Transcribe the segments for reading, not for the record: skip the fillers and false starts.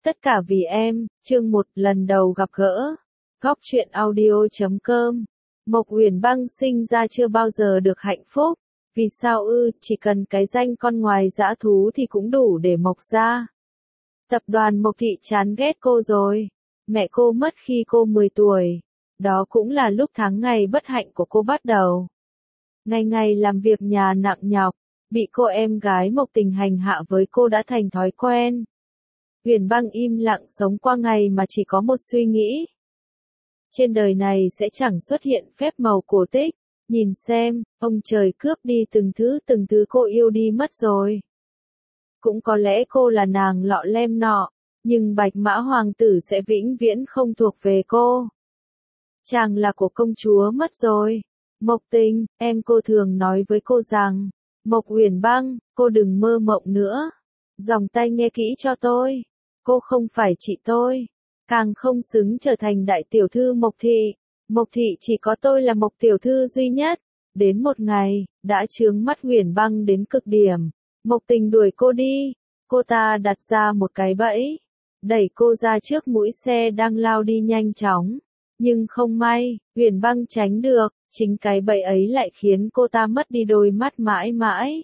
Tất cả vì em, chương 1 lần đầu gặp gỡ. Góc truyện audio.com. Mộc Uyển Băng sinh ra chưa bao giờ được hạnh phúc. Vì sao ư, chỉ cần cái danh con ngoài dã thú thì cũng đủ để Mộc ra. Tập đoàn Mộc Thị chán ghét cô rồi. Mẹ cô mất khi cô 10 tuổi. Đó cũng là lúc tháng ngày bất hạnh của cô bắt đầu. Ngày ngày làm việc nhà nặng nhọc, bị cô em gái Mộc Tình hành hạ với cô đã thành thói quen. Uyển Băng im lặng sống qua ngày mà chỉ có một suy nghĩ. Trên đời này sẽ chẳng xuất hiện phép màu cổ tích. Nhìn xem, ông trời cướp đi từng thứ cô yêu đi mất rồi. Cũng có lẽ cô là nàng lọ lem nọ, nhưng Bạch Mã Hoàng tử sẽ vĩnh viễn không thuộc về cô. Chàng là của công chúa mất rồi. Mộc Tình, em cô thường nói với cô rằng, Mộc Uyển Băng, cô đừng mơ mộng nữa. Dòng tay nghe kỹ cho tôi. Cô không phải chị tôi. Càng không xứng trở thành đại tiểu thư Mộc Thị. Mộc Thị chỉ có tôi là Mộc tiểu thư duy nhất. Đến một ngày, đã chướng mắt Uyển Băng đến cực điểm. Mộc Tình đuổi cô đi. Cô ta đặt ra một cái bẫy. Đẩy cô ra trước mũi xe đang lao đi nhanh chóng. Nhưng không may, Uyển Băng tránh được. Chính cái bẫy ấy lại khiến cô ta mất đi đôi mắt mãi mãi.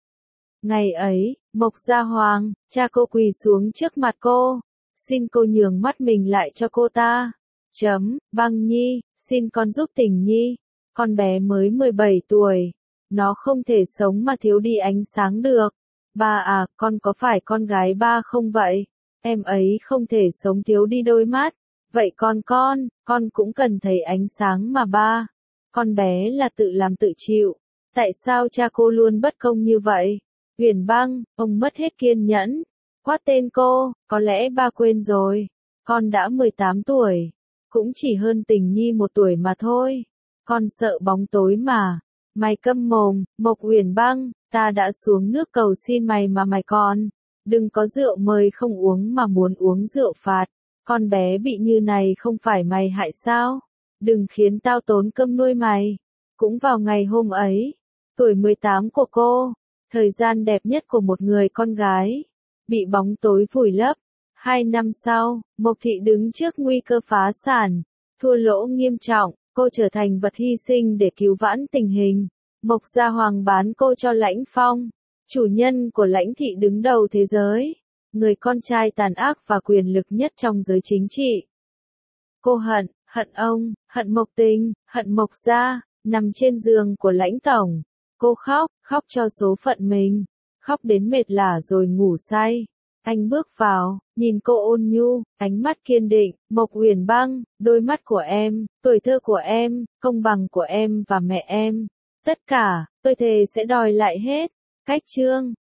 Ngày ấy, Mộc Gia Hoàng, cha cô quỳ xuống trước mặt cô. Xin cô nhường mắt mình lại cho cô ta. Băng Nhi, xin con giúp Tình Nhi. Con bé mới 17 tuổi. Nó không thể sống mà thiếu đi ánh sáng được. Ba à, con có phải con gái ba không vậy? Em ấy không thể sống thiếu đi đôi mắt. Vậy con cũng cần thấy ánh sáng mà ba. Con bé là tự làm tự chịu. Tại sao cha cô luôn bất công như vậy? Uyển Băng, ông mất hết kiên nhẫn. Quát tên cô, có lẽ ba quên rồi. Con đã 18 tuổi. Cũng chỉ hơn Tình Nhi 1 tuổi mà thôi. Con sợ bóng tối mà. Mày câm mồm, Mộc Uyển Băng, ta đã xuống nước cầu xin mày mà mày còn. Đừng có rượu mời không uống mà muốn uống rượu phạt. Con bé bị như này không phải mày hại sao? Đừng khiến tao tốn cơm nuôi mày. Cũng vào ngày hôm ấy, tuổi 18 của cô, thời gian đẹp nhất của một người con gái, bị bóng tối vùi lấp. 2 năm sau, Mộc Thị đứng trước nguy cơ phá sản, thua lỗ nghiêm trọng, cô trở thành vật hy sinh để cứu vãn tình hình. Mộc Gia Hoàng bán cô cho Lãnh Phong, chủ nhân của Lãnh Thị đứng đầu thế giới, người con trai tàn ác và quyền lực nhất trong giới chính trị. Cô hận ông, hận Mộc Tình, hận Mộc Gia. Nằm trên giường của Lãnh Tổng, cô khóc cho số phận mình, khóc đến mệt lả rồi ngủ say. Anh bước vào, nhìn cô ôn nhu, ánh mắt kiên định. Mộc Uyển Băng, đôi mắt của em, tuổi thơ của em, công bằng của em và mẹ em, tất cả, tôi thề sẽ đòi lại hết. Cách chương